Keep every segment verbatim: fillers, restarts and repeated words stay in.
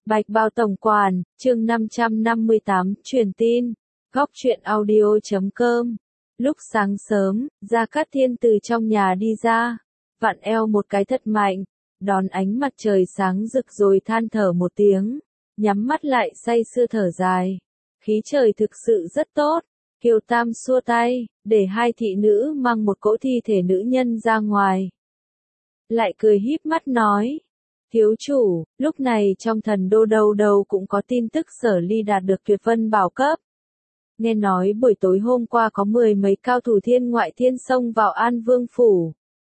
Bạch Bao Tổng Quản, chương năm trăm năm mươi tám, truyền tin, góc truyện audio chấm com. Lúc sáng sớm, Gia Cát Thiên từ trong nhà đi ra, vặn eo một cái thật mạnh, đón ánh mặt trời sáng rực rồi than thở một tiếng, nhắm mắt lại say sưa thở dài. Khí trời thực sự rất tốt. Kiều Tam xua tay, để hai thị nữ mang một cỗ thi thể nữ nhân ra ngoài. Lại cười híp mắt nói, thiếu chủ, lúc này trong thần đô đâu đâu cũng có tin tức Sở Ly đạt được tuyệt vân bảo cấp. Nghe nói buổi tối hôm qua có mười mấy cao thủ thiên ngoại thiên xông vào An Vương Phủ.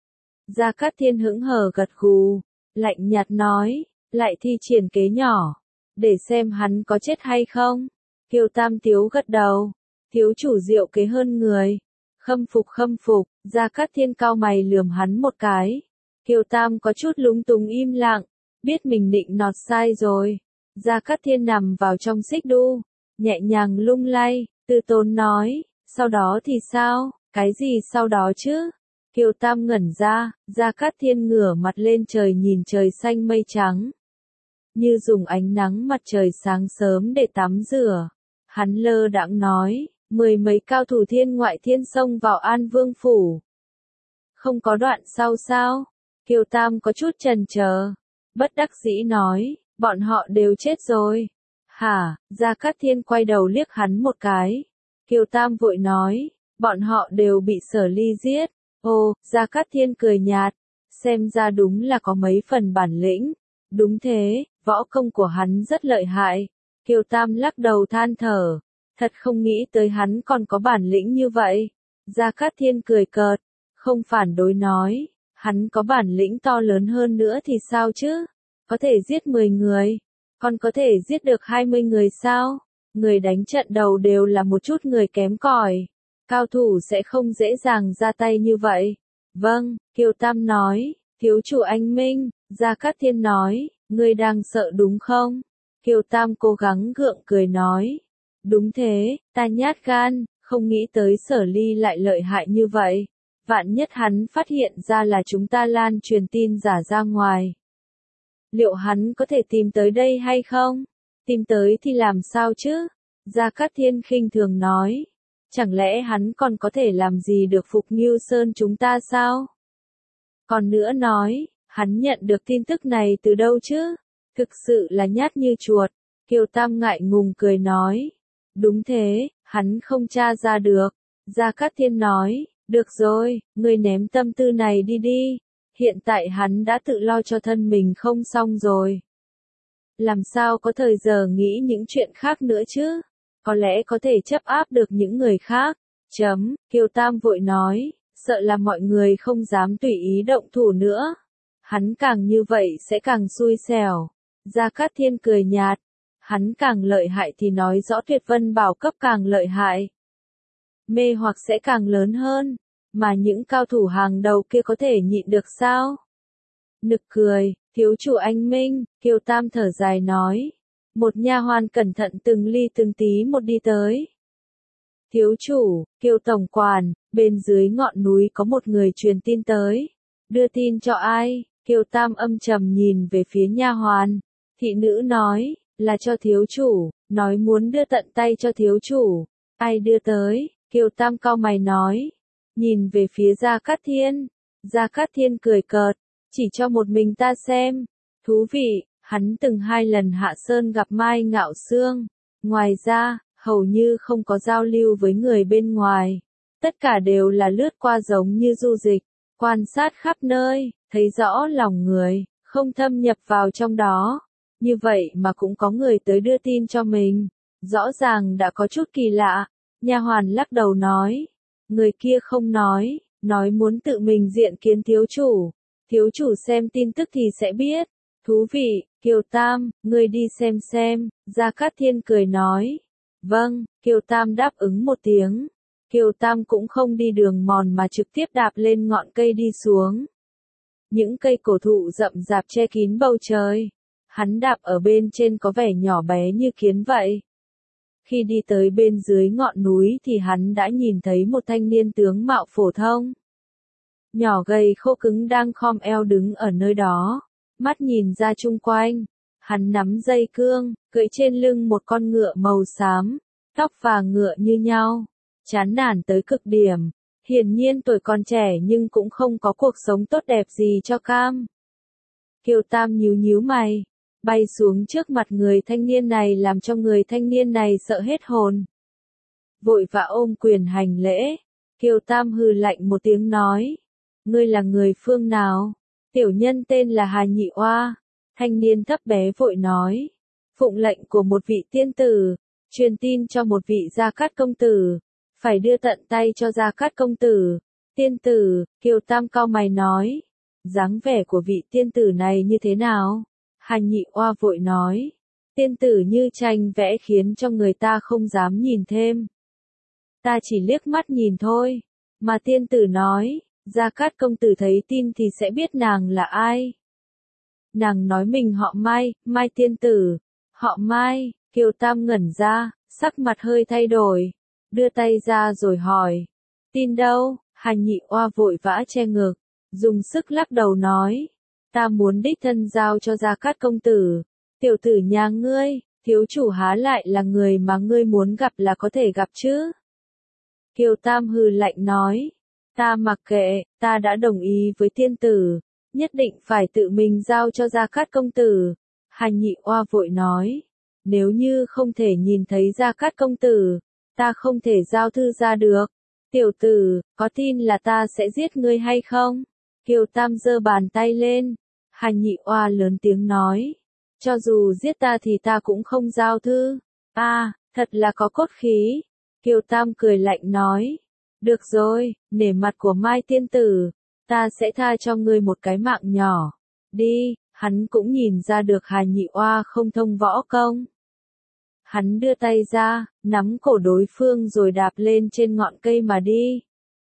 Gia Cát Thiên hững hờ gật gù, lạnh nhạt nói, lại thi triển kế nhỏ, để xem hắn có chết hay không. Kiều Tam Tiếu gật đầu, thiếu chủ diệu kế hơn người. Khâm phục khâm phục, Gia Cát Thiên cao mày lườm hắn một cái. Kiều Tam có chút lúng túng im lặng, biết mình định nọt sai rồi. Gia Cát Thiên nằm vào trong xích đu, nhẹ nhàng lung lay, từ tốn nói, sau đó thì sao, cái gì sau đó chứ? Kiều Tam ngẩn ra, Gia Cát Thiên ngửa mặt lên trời nhìn trời xanh mây trắng. Như dùng ánh nắng mặt trời sáng sớm để tắm rửa. Hắn lơ đãng nói, mười mấy cao thủ thiên ngoại thiên xông vào An Vương Phủ. Không có đoạn sau sao? Kiều Tam có chút chần chờ, bất đắc dĩ nói, bọn họ đều chết rồi. Hả? Gia Cát Thiên quay đầu liếc hắn một cái. Kiều Tam vội nói, bọn họ đều bị Sở Ly giết. Ồ, Gia Cát Thiên cười nhạt, xem ra đúng là có mấy phần bản lĩnh. Đúng thế, võ công của hắn rất lợi hại. Kiều Tam lắc đầu than thở, thật không nghĩ tới hắn còn có bản lĩnh như vậy. Gia Cát Thiên cười cợt, không phản đối nói, hắn có bản lĩnh to lớn hơn nữa thì sao chứ? Có thể giết mười người, còn có thể giết được hai mươi người sao? Người đánh trận đầu đều là một chút người kém cỏi, cao thủ sẽ không dễ dàng ra tay như vậy. Vâng, Kiều Tam nói, thiếu chủ anh minh. Gia Cát Thiên nói, ngươi đang sợ đúng không? Kiều Tam cố gắng gượng cười nói, đúng thế, ta nhát gan, không nghĩ tới Sở Ly lại lợi hại như vậy. Vạn nhất hắn phát hiện ra là chúng ta lan truyền tin giả ra ngoài. Liệu hắn có thể tìm tới đây hay không? Tìm tới thì làm sao chứ? Gia Cát Thiên khinh thường nói, chẳng lẽ hắn còn có thể làm gì được Phục Ngưu Sơn chúng ta sao? Còn nữa nói, hắn nhận được tin tức này từ đâu chứ? Thực sự là nhát như chuột. Kiều Tam ngại ngùng cười nói, đúng thế, hắn không tra ra được. Gia Cát Thiên nói, được rồi, ngươi ném tâm tư này đi đi. Hiện tại hắn đã tự lo cho thân mình không xong rồi. Làm sao có thời giờ nghĩ những chuyện khác nữa chứ? Có lẽ có thể chấp áp được những người khác. Chấm, Kiều Tam vội nói, sợ là mọi người không dám tùy ý động thủ nữa. Hắn càng như vậy sẽ càng xui xẻo. Gia Cát Thiên cười nhạt, hắn càng lợi hại thì nói rõ tuyệt vân bảo cấp càng lợi hại. Mê hoặc sẽ càng lớn hơn, mà những cao thủ hàng đầu kia có thể nhịn được sao? Nực cười, thiếu chủ anh minh. Kiều Tam thở dài nói. Một nha hoàn cẩn thận từng ly từng tí một đi tới. Thiếu chủ, Kiều Tổng Quản, bên dưới ngọn núi có một người truyền tin tới. Đưa tin cho ai? Kiều Tam âm trầm nhìn về phía nha hoàn. Thị nữ nói, là cho thiếu chủ, nói muốn đưa tận tay cho thiếu chủ. Ai đưa tới? Kiều Tam cau mày nói, nhìn về phía Gia Cát Thiên. Gia Cát Thiên cười cợt, chỉ cho một mình ta xem. Thú vị, hắn từng hai lần hạ sơn gặp Mai Ngạo Xương. Ngoài ra, hầu như không có giao lưu với người bên ngoài. Tất cả đều là lướt qua giống như du dịch, quan sát khắp nơi, thấy rõ lòng người, không thâm nhập vào trong đó. Như vậy mà cũng có người tới đưa tin cho mình. Rõ ràng đã có chút kỳ lạ. Nha hoàn lắc đầu nói, người kia không nói, nói muốn tự mình diện kiến thiếu chủ. Thiếu chủ xem tin tức thì sẽ biết. Thú vị, Kiều Tam, ngươi đi xem xem. Gia Cát Thiên cười nói, vâng. Kiều Tam đáp ứng một tiếng. Kiều Tam cũng không đi đường mòn mà trực tiếp đạp lên ngọn cây đi xuống. Những cây cổ thụ rậm rạp che kín bầu trời. Hắn đạp ở bên trên có vẻ nhỏ bé như kiến vậy. Khi đi tới bên dưới ngọn núi thì hắn đã nhìn thấy một thanh niên tướng mạo phổ thông. Nhỏ gầy khô cứng đang khom eo đứng ở nơi đó. Mắt nhìn ra chung quanh. Hắn nắm dây cương, cưỡi trên lưng một con ngựa màu xám, tóc và ngựa như nhau, chán nản tới cực điểm. Hiển nhiên tuổi còn trẻ nhưng cũng không có cuộc sống tốt đẹp gì cho Cam. Kiều Tam nhíu nhíu mày, bay xuống trước mặt người thanh niên này làm cho người thanh niên này sợ hết hồn. Vội vã ôm quyền hành lễ, Kiều Tam hừ lạnh một tiếng nói, ngươi là người phương nào? Tiểu nhân tên là Hà Nhị Oa. Thanh niên thấp bé vội nói, phụng lệnh của một vị tiên tử, truyền tin cho một vị Gia Cát công tử, phải đưa tận tay cho Gia Cát công tử. Tiên tử, Kiều Tam cau mày nói, dáng vẻ của vị tiên tử này như thế nào? Hà Nhị Oa vội nói, tiên tử như tranh vẽ khiến cho người ta không dám nhìn thêm. Ta chỉ liếc mắt nhìn thôi, mà tiên tử nói, Gia Cát công tử thấy tin thì sẽ biết nàng là ai. Nàng nói mình họ Mai, Mai tiên tử. Họ Mai, Kiều Tam ngẩn ra, sắc mặt hơi thay đổi, đưa tay ra rồi hỏi, tin đâu? Hà Nhị Oa vội vã che ngực, dùng sức lắc đầu nói, ta muốn đích thân giao cho Gia Cát công tử. Tiểu tử nhà ngươi, thiếu chủ há lại là người mà ngươi muốn gặp là có thể gặp chứ? Kiều Tam hừ lạnh nói, ta mặc kệ, ta đã đồng ý với tiên tử, nhất định phải tự mình giao cho Gia Cát công tử. Hà Nhị Oa vội nói, nếu như không thể nhìn thấy Gia Cát công tử, ta không thể giao thư ra được. Tiểu tử, có tin là ta sẽ giết ngươi hay không? Kiều Tam giơ bàn tay lên, Hà Nhị Oa lớn tiếng nói, cho dù giết ta thì ta cũng không giao thư. A, à, thật là có cốt khí. Kiều Tam cười lạnh nói, được rồi, nể mặt của Mai tiên tử, ta sẽ tha cho ngươi một cái mạng nhỏ. Đi, hắn cũng nhìn ra được Hà Nhị Oa không thông võ công. Hắn đưa tay ra, nắm cổ đối phương rồi đạp lên trên ngọn cây mà đi.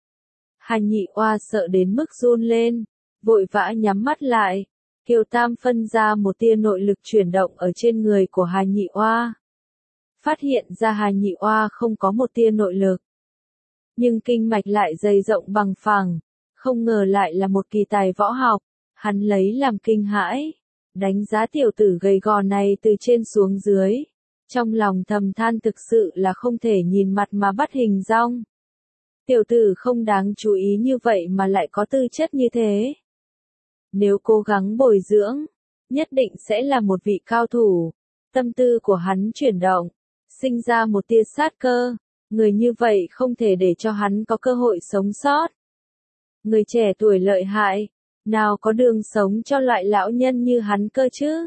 Hà Nhị Oa sợ đến mức run lên, vội vã nhắm mắt lại. Kiều Tam phân ra một tia nội lực chuyển động ở trên người của Hà Nhị Oa. Phát hiện ra Hà Nhị Oa không có một tia nội lực, nhưng kinh mạch lại dày rộng bằng phẳng, không ngờ lại là một kỳ tài võ học. Hắn lấy làm kinh hãi, đánh giá tiểu tử gầy gò này từ trên xuống dưới, trong lòng thầm than thực sự là không thể nhìn mặt mà bắt hình dong. Tiểu tử không đáng chú ý như vậy mà lại có tư chất như thế. Nếu cố gắng bồi dưỡng, nhất định sẽ là một vị cao thủ. Tâm tư của hắn chuyển động, sinh ra một tia sát cơ. Người như vậy không thể để cho hắn có cơ hội sống sót. Người trẻ tuổi lợi hại, nào có đường sống cho loại lão nhân như hắn cơ chứ?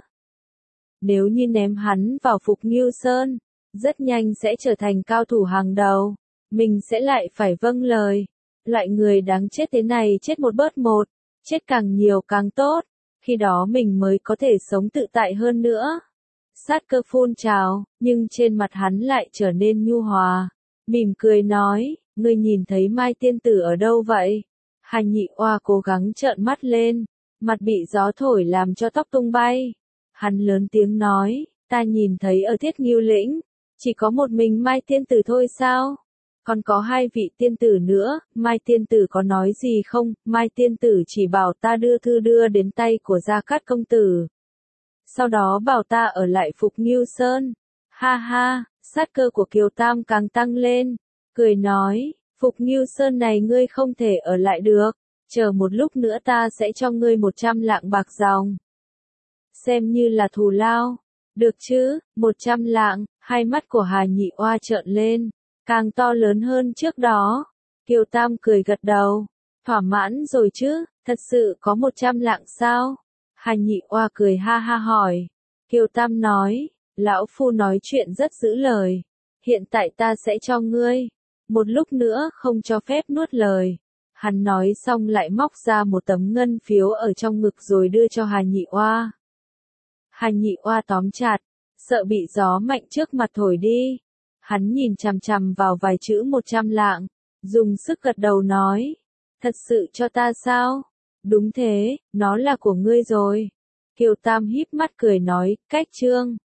Nếu như ném hắn vào Phục Ngưu Sơn, rất nhanh sẽ trở thành cao thủ hàng đầu. Mình sẽ lại phải vâng lời. Loại người đáng chết thế này chết một bớt một, chết càng nhiều càng tốt. Khi đó mình mới có thể sống tự tại hơn nữa. Sát cơ phun trào, nhưng trên mặt hắn lại trở nên nhu hòa. Mỉm cười nói, ngươi nhìn thấy Mai tiên tử ở đâu vậy? Hà Nhị Oa cố gắng trợn mắt lên, mặt bị gió thổi làm cho tóc tung bay. Hắn lớn tiếng nói, ta nhìn thấy ở Thiết Ngưu Lĩnh, chỉ có một mình Mai tiên tử thôi sao? Còn có hai vị tiên tử nữa, Mai tiên tử có nói gì không? Mai tiên tử chỉ bảo ta đưa thư đưa đến tay của Gia Cát công tử. Sau đó bảo ta ở lại Phục Ngưu Sơn. Ha ha, sát cơ của Kiều Tam càng tăng lên, cười nói, Phục Ngưu Sơn này ngươi không thể ở lại được, chờ một lúc nữa ta sẽ cho ngươi một trăm lạng bạc dòng. Xem như là thù lao, được chứ? Một trăm lạng. Hai mắt của Hà Nhị Oa trợn lên, càng to lớn hơn trước đó. Kiều Tam cười gật đầu, thỏa mãn rồi chứ, thật sự có một trăm lạng sao? Hà Nhị Oa cười ha ha hỏi. Kiều Tam nói, lão phu nói chuyện rất giữ lời, hiện tại ta sẽ cho ngươi, một lúc nữa không cho phép nuốt lời. Hắn nói xong lại móc ra một tấm ngân phiếu ở trong ngực rồi đưa cho Hà Nhị Oa. Hà Nhị Oa tóm chặt, sợ bị gió mạnh trước mặt thổi đi. Hắn nhìn chằm chằm vào vài chữ một trăm lạng, dùng sức gật đầu nói, thật sự cho ta sao? Đúng thế, nó là của ngươi rồi. Kiều Tam híp mắt cười nói, cách trương.